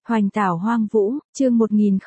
Hoành tảo hoang vũ, chương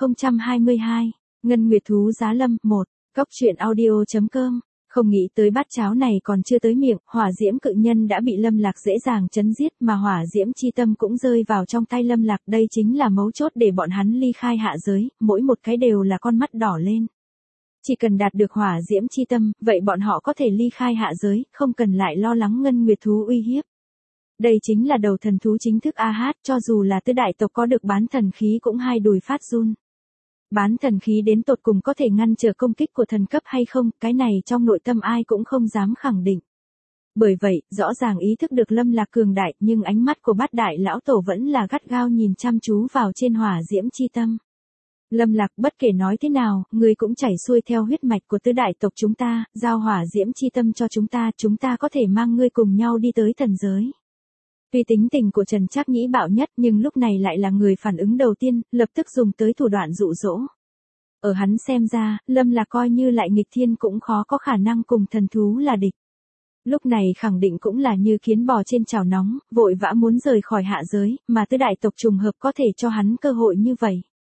1022, Ngân Nguyệt thú giá lâm, 1, Cóc truyện audio.com. Không nghĩ tới bát cháo này còn chưa tới miệng, hỏa diễm cự nhân đã bị Lâm Lạc dễ dàng chấn giết mà hỏa diễm chi tâm cũng rơi vào trong tay Lâm Lạc. Đây chính là mấu chốt để bọn hắn ly khai hạ giới, mỗi một cái đều là con mắt đỏ lên. Chỉ cần đạt được hỏa diễm chi tâm, vậy bọn họ có thể ly khai hạ giới, không cần lại lo lắng Ngân Nguyệt thú uy hiếp. Đây chính là đầu thần thú chính thức AH, cho dù là tứ đại tộc có được bán thần khí cũng hai đùi phát run. Bán thần khí đến tột cùng có thể ngăn trở công kích của thần cấp hay không, cái này trong nội tâm ai cũng không dám khẳng định. Bởi vậy, rõ ràng ý thức được Lâm Lạc cường đại, nhưng ánh mắt của bát đại lão tổ vẫn là gắt gao nhìn chăm chú vào trên hỏa diễm chi tâm. Lâm Lạc, bất kể nói thế nào, người cũng chảy xuôi theo huyết mạch của tứ đại tộc chúng ta, giao hỏa diễm chi tâm cho chúng ta có thể mang ngươi cùng nhau đi tới thần giới. Tuy tính tình của Trần Trác Nhĩ bạo nhất nhưng lúc này lại là người phản ứng đầu tiên, lập tức dùng tới thủ đoạn dụ dỗ. Ở hắn xem ra, Lâm Lạc coi như lại nghịch thiên cũng khó có khả năng cùng thần thú là địch. Lúc này khẳng định cũng là như kiến bò trên chảo nóng, vội vã muốn rời khỏi hạ giới, mà tứ đại tộc trùng hợp có thể cho hắn cơ hội như vậy.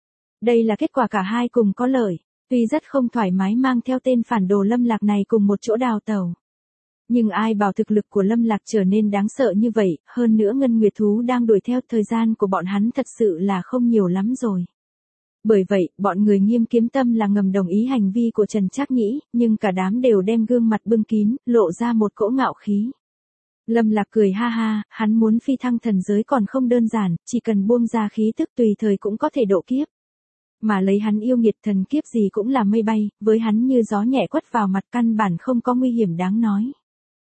Đây là kết quả cả hai cùng có lợi, tuy rất không thoải mái mang theo tên phản đồ Lâm Lạc này cùng một chỗ đào tẩu. Nhưng ai bảo thực lực của Lâm Lạc trở nên đáng sợ như vậy, hơn nữa Ngân Nguyệt thú đang đuổi theo, thời gian của bọn hắn thật sự là không nhiều lắm rồi. Bởi vậy, bọn người Nghiêm Kiếm Tâm là ngầm đồng ý hành vi của Trần Trác Nhĩ, nhưng cả đám đều đem gương mặt bưng kín, lộ ra một cỗ ngạo khí. Lâm Lạc cười ha ha, hắn muốn phi thăng thần giới còn không đơn giản, chỉ cần buông ra khí tức tùy thời cũng có thể độ kiếp. Mà lấy hắn yêu nghiệt thần kiếp gì cũng là mây bay, với hắn như gió nhẹ quất vào mặt, căn bản không có nguy hiểm đáng nói.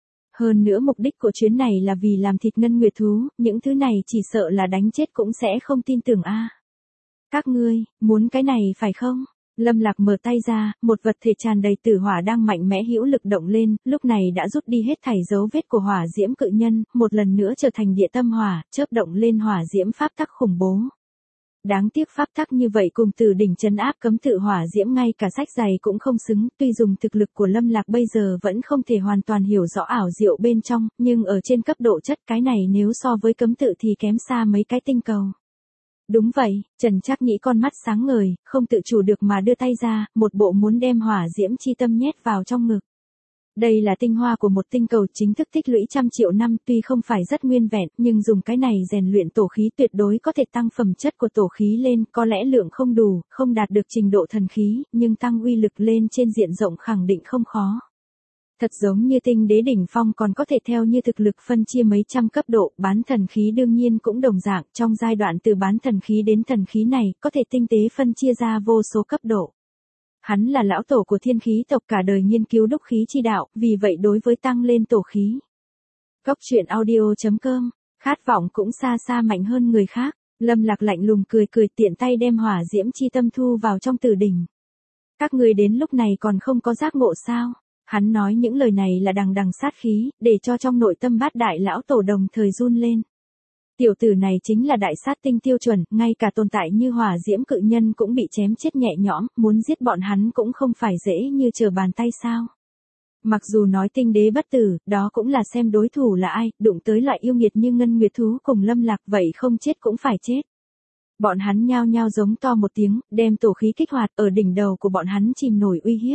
Hơn nữa mục đích của chuyến này là vì làm thịt Ngân Nguyệt thú, những thứ này chỉ sợ là đánh chết cũng sẽ không tin tưởng a. Các ngươi, muốn cái này phải không? Lâm Lạc mở tay ra, một vật thể tràn đầy tử hỏa đang mạnh mẽ hữu lực động lên, lúc này đã rút đi hết thảy dấu vết của hỏa diễm cự nhân, một lần nữa trở thành địa tâm hỏa, chớp động lên hỏa diễm pháp tắc khủng bố. Đáng tiếc pháp tắc như vậy cùng Tử đỉnh trấn áp cấm tự hỏa diễm ngay cả sách giày cũng không xứng, tuy dùng thực lực của Lâm Lạc bây giờ vẫn không thể hoàn toàn hiểu rõ ảo diệu bên trong, nhưng ở trên cấp độ chất cái này nếu so với cấm tự thì kém xa mấy cái tinh cầu. Đúng vậy, Trần Trác Nhĩ con mắt sáng ngời, không tự chủ được mà đưa tay ra, một bộ muốn đem hỏa diễm chi tâm nhét vào trong ngực. Đây là tinh hoa của một tinh cầu chính thức tích lũy trăm triệu năm, tuy không phải rất nguyên vẹn, nhưng dùng cái này rèn luyện tổ khí tuyệt đối có thể tăng phẩm chất của tổ khí lên, có lẽ lượng không đủ, không đạt được trình độ thần khí, nhưng tăng uy lực lên trên diện rộng khẳng định không khó. Thật giống như tinh đế đỉnh phong còn có thể theo như thực lực phân chia mấy trăm cấp độ, bán thần khí đương nhiên cũng đồng dạng, trong giai đoạn từ bán thần khí đến thần khí này, có thể tinh tế phân chia ra vô số cấp độ. Hắn là lão tổ của thiên khí tộc, cả đời nghiên cứu đúc khí chi đạo, vì vậy đối với tăng lên tổ khí. Cóc truyện audio.com, khát vọng cũng xa xa mạnh hơn người khác. Lâm Lạc lạnh lùng cười tiện tay đem hỏa diễm chi tâm thu vào trong Tử đỉnh. Các ngươi đến lúc này còn không có giác ngộ sao? Hắn nói những lời này là đằng đằng sát khí, để cho trong nội tâm bát đại lão tổ đồng thời run lên. Tiểu tử này chính là đại sát tinh tiêu chuẩn, ngay cả tồn tại như hỏa diễm cự nhân cũng bị chém chết nhẹ nhõm, muốn giết bọn hắn cũng không phải dễ như trở bàn tay sao. Mặc dù nói tinh đế bất tử, đó cũng là xem đối thủ là ai, đụng tới loại yêu nghiệt như Ngân Nguyệt thú cùng Lâm Lạc vậy không chết cũng phải chết. Bọn hắn nhao nhao giống to một tiếng, đem tổ khí kích hoạt, ở đỉnh đầu của bọn hắn chìm nổi uy hiếp.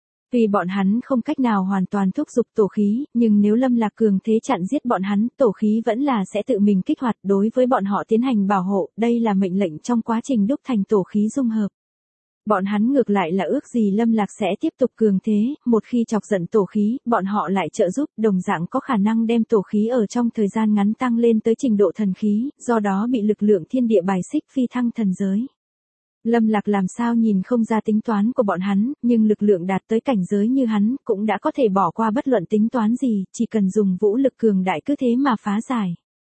Vì bọn hắn không cách nào hoàn toàn thúc giục tổ khí, nhưng nếu Lâm Lạc cường thế chặn giết bọn hắn, tổ khí vẫn là sẽ tự mình kích hoạt đối với bọn họ tiến hành bảo hộ, đây là mệnh lệnh trong quá trình đúc thành tổ khí dung hợp. Bọn hắn ngược lại là ước gì Lâm Lạc sẽ tiếp tục cường thế, một khi chọc giận tổ khí, bọn họ lại trợ giúp, đồng dạng có khả năng đem tổ khí ở trong thời gian ngắn tăng lên tới trình độ thần khí, do đó bị lực lượng thiên địa bài xích phi thăng thần giới. Lâm Lạc làm sao nhìn không ra tính toán của bọn hắn, nhưng lực lượng đạt tới cảnh giới như hắn, cũng đã có thể bỏ qua bất luận tính toán gì, chỉ cần dùng vũ lực cường đại cứ thế mà phá giải.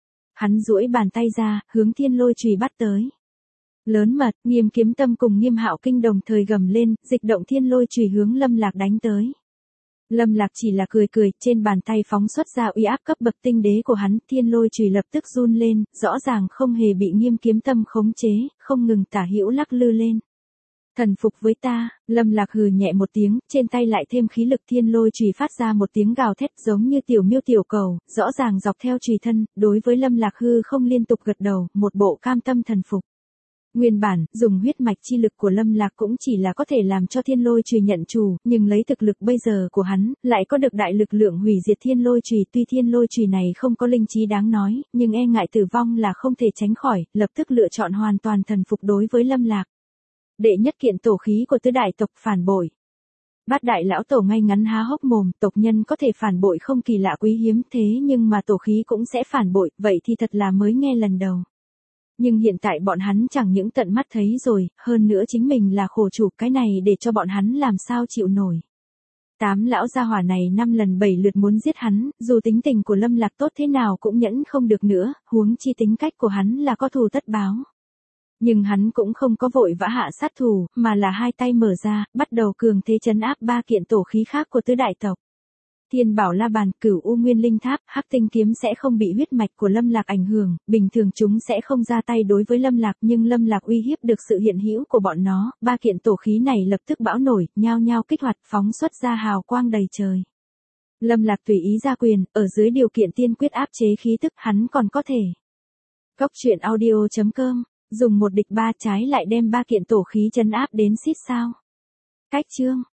Hắn duỗi bàn tay ra, hướng thiên lôi chùy bắt tới. Lớn mật, Nghiêm Kiếm Tâm cùng Nghiêm Hạo Kinh đồng thời gầm lên, dịch động thiên lôi chùy hướng Lâm Lạc đánh tới. Lâm Lạc chỉ là cười, trên bàn tay phóng xuất ra uy áp cấp bậc tinh đế của hắn, thiên lôi chùy lập tức run lên, rõ ràng không hề bị Nghiêm Kiếm Tâm khống chế, không ngừng tả hữu lắc lư lên. Thần phục với ta, Lâm Lạc hừ nhẹ một tiếng, trên tay lại thêm khí lực, thiên lôi chùy phát ra một tiếng gào thét giống như tiểu miêu tiểu cầu, rõ ràng dọc theo chùy thân, đối với Lâm Lạc hư không liên tục gật đầu, một bộ cam tâm thần phục. Nguyên bản, dùng huyết mạch chi lực của Lâm Lạc cũng chỉ là có thể làm cho thiên lôi chùy nhận chủ, nhưng lấy thực lực bây giờ của hắn, lại có được đại lực lượng hủy diệt thiên lôi chùy. Tuy thiên lôi chùy này không có linh trí đáng nói, nhưng e ngại tử vong là không thể tránh khỏi, lập tức lựa chọn hoàn toàn thần phục đối với Lâm Lạc. Đệ nhất kiện tổ khí của tứ đại tộc phản bội. Bát đại lão tổ ngay ngắn há hốc mồm, tộc nhân có thể phản bội không kỳ lạ quý hiếm, thế nhưng mà tổ khí cũng sẽ phản bội, vậy thì thật là mới nghe lần đầu. Nhưng hiện tại bọn hắn chẳng những tận mắt thấy rồi, hơn nữa chính mình là khổ chủ, cái này để cho bọn hắn làm sao chịu nổi. 8 lão gia hỏa này 5 lần 7 lượt muốn giết hắn, dù tính tình của Lâm Lạc tốt thế nào cũng nhẫn không được nữa, huống chi tính cách của hắn là có thù tất báo. Nhưng hắn cũng không có vội vã hạ sát thủ, mà là hai tay mở ra, bắt đầu cường thế trấn áp 3 kiện tổ khí khác của tứ đại tộc. Thiên Bảo La Bàn, Cửu U Nguyên Linh Tháp, Hắc Tinh Kiếm sẽ không bị huyết mạch của Lâm Lạc ảnh hưởng, bình thường chúng sẽ không ra tay đối với Lâm Lạc, nhưng Lâm Lạc uy hiếp được sự hiện hữu của bọn nó, 3 kiện tổ khí này lập tức bão nổi, nhao nhao kích hoạt, phóng xuất ra hào quang đầy trời. Lâm Lạc tùy ý ra quyền, ở dưới điều kiện tiên quyết áp chế khí tức, hắn còn có thể. Góc truyện audio.com, dùng một địch 3 trái lại đem 3 kiện tổ khí trấn áp đến xít sao. Cách chương